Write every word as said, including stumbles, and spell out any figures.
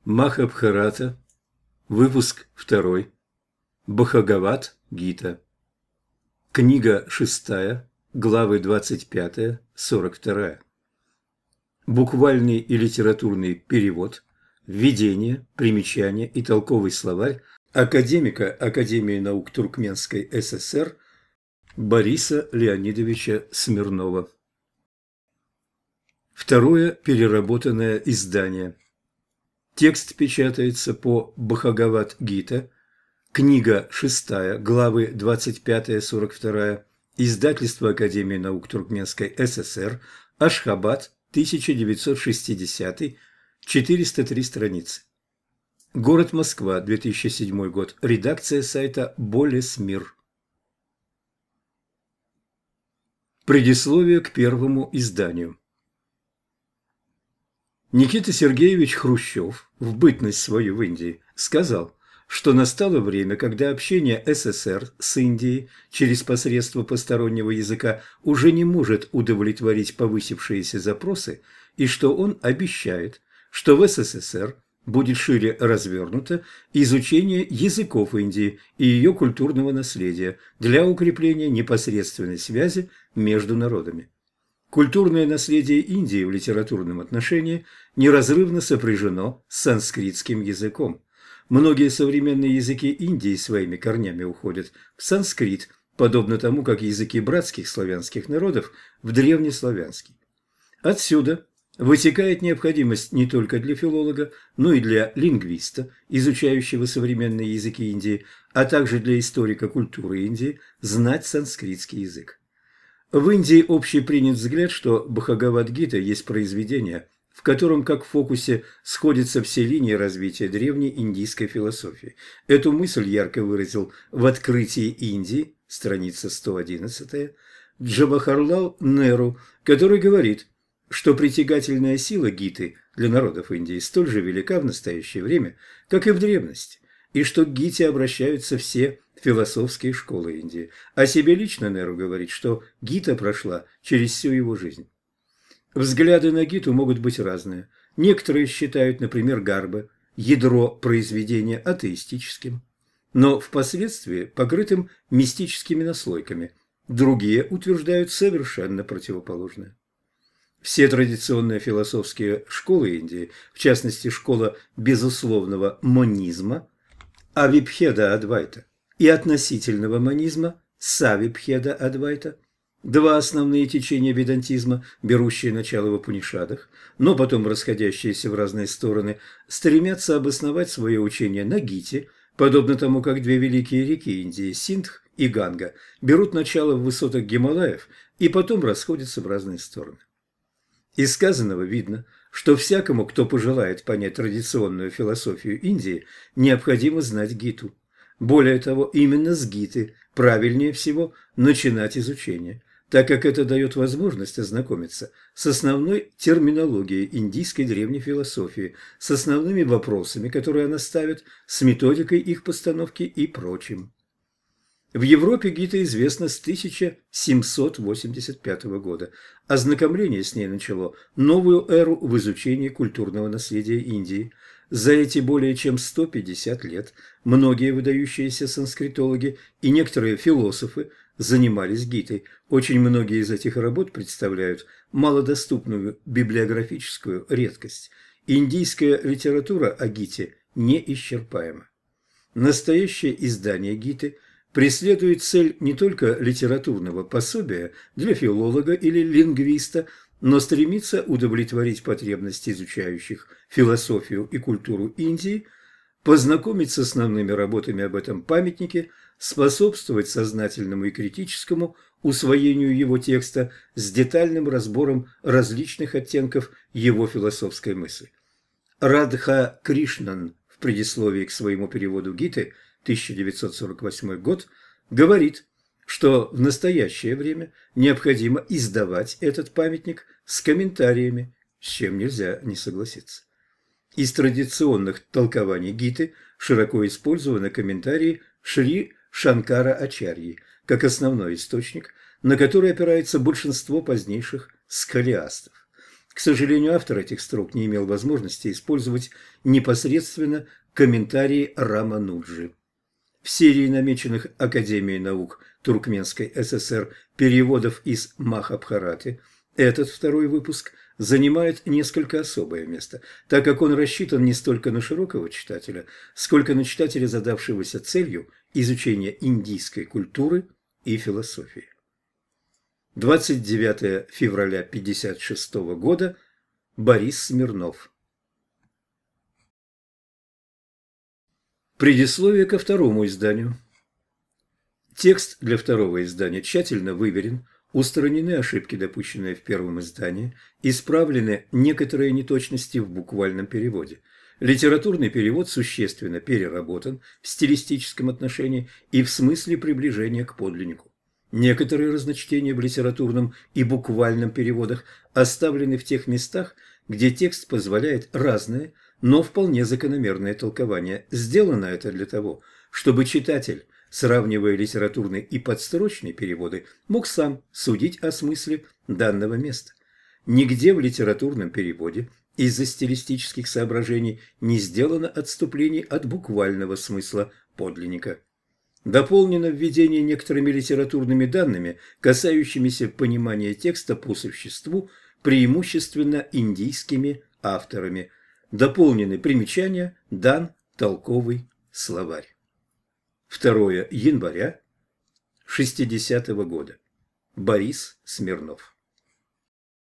Махабхарата, выпуск второй, Бхагавад-гита, книга шестая, главы двадцать пятая — сорок вторая. Буквальный и литературный перевод, введение, примечание и толковый словарь академика Академии наук Туркменской ССР Бориса Леонидовича Смирнова. Второе переработанное издание. Текст печатается по Бхагавад-гита, книга шестая, главы двадцать пятая — сорок вторая, издательство Академии наук Туркменской ССР, Ашхабад, тысяча девятьсот шестидесятый, четыреста три страницы. Город Москва, две тысячи седьмой год. Редакция сайта Болесмир. Предисловие к первому изданию. Никита Сергеевич Хрущев в бытность свою в Индии сказал, что настало время, когда общение СССР с Индией через посредство постороннего языка уже не может удовлетворить повысившиеся запросы, и что он обещает, что в СССР будет шире развернуто изучение языков Индии и ее культурного наследия для укрепления непосредственной связи между народами. Культурное наследие Индии в литературном отношении неразрывно сопряжено с санскритским языком. Многие современные языки Индии своими корнями уходят в санскрит, подобно тому, как языки братских славянских народов в древнеславянский. Отсюда вытекает необходимость не только для филолога, но и для лингвиста, изучающего современные языки Индии, а также для историка культуры Индии, знать санскритский язык. В Индии общепринят взгляд, что Бхагавад-гита есть произведение, в котором, как в фокусе, сходятся все линии развития древней индийской философии. Эту мысль ярко выразил в «Открытии Индии», страница сто одиннадцать, Джавахарлал Неру, который говорит, что притягательная сила гиты для народов Индии столь же велика в настоящее время, как и в древности, и что к гите обращаются все философские школы Индии. О себе лично Неру говорит, что гита прошла через всю его жизнь. Взгляды на гиту могут быть разные. Некоторые считают, например, Гарбы, ядро произведения, атеистическим, но впоследствии покрытым мистическими наслойками. Другие утверждают совершенно противоположное. Все традиционные философские школы Индии, в частности школа безусловного монизма, Авибхеда-адвайта, и относительного монизма, Савибхеда-адвайта, два основные течения ведантизма, берущие начало в Упанишадах, но потом расходящиеся в разные стороны, стремятся обосновать свое учение на гите, подобно тому, как две великие реки Индии, Синдх и Ганга, берут начало в высотах Гималаев и потом расходятся в разные стороны. Из сказанного видно, что всякому, кто пожелает понять традиционную философию Индии, необходимо знать гиту. Более того, именно с гиты правильнее всего начинать изучение, так как это дает возможность ознакомиться с основной терминологией индийской древней философии, с основными вопросами, которые она ставит, с методикой их постановки и прочим. В Европе гита известна с тысяча семьсот восемьдесят пятого года. Ознакомление с ней начало новую эру в изучении культурного наследия Индии. За эти более чем сто пятьдесят лет многие выдающиеся санскритологи и некоторые философы занимались гитой. Очень многие из этих работ представляют малодоступную библиографическую редкость. Индийская литература о гите неисчерпаема. Настоящее издание гиты преследует цель не только литературного пособия для филолога или лингвиста, но стремится удовлетворить потребности изучающих философию и культуру Индии, познакомить с основными работами об этом памятнике, способствовать сознательному и критическому усвоению его текста с детальным разбором различных оттенков его философской мысли. Радха Кришнан в предисловии к своему переводу Гиты тысяча девятьсот сорок восьмой год говорит, что в настоящее время необходимо издавать этот памятник с комментариями, с чем нельзя не согласиться. Из традиционных толкований гиты широко использованы комментарии Шри Шанкара Ачарьи как основной источник, на который опирается большинство позднейших сколиастов. К сожалению, автор этих строк не имел возможности использовать непосредственно комментарии Рамануджи. В серии намеченных Академией наук Туркменской ССР переводов из Махабхараты этот второй выпуск занимает несколько особое место, так как он рассчитан не столько на широкого читателя, сколько на читателя, задавшегося целью изучения индийской культуры и философии. двадцать девятое февраля тысяча девятьсот пятьдесят шестого года. Борис Смирнов. Предисловие ко второму изданию. Текст для второго издания тщательно выверен, устранены ошибки, допущенные в первом издании, исправлены некоторые неточности в буквальном переводе. Литературный перевод существенно переработан в стилистическом отношении и в смысле приближения к подлиннику. Некоторые разночтения в литературном и буквальном переводах оставлены в тех местах, где текст позволяет разные, но вполне закономерное толкование. Сделано это для того, чтобы читатель, сравнивая литературные и подстрочные переводы, мог сам судить о смысле данного места. Нигде в литературном переводе из-за стилистических соображений не сделано отступлений от буквального смысла подлинника. Дополнено введение некоторыми литературными данными, касающимися понимания текста по существу, преимущественно индийскими авторами. Дополнены примечания, дан толковый словарь. второе января шестидесятого года. Борис Смирнов.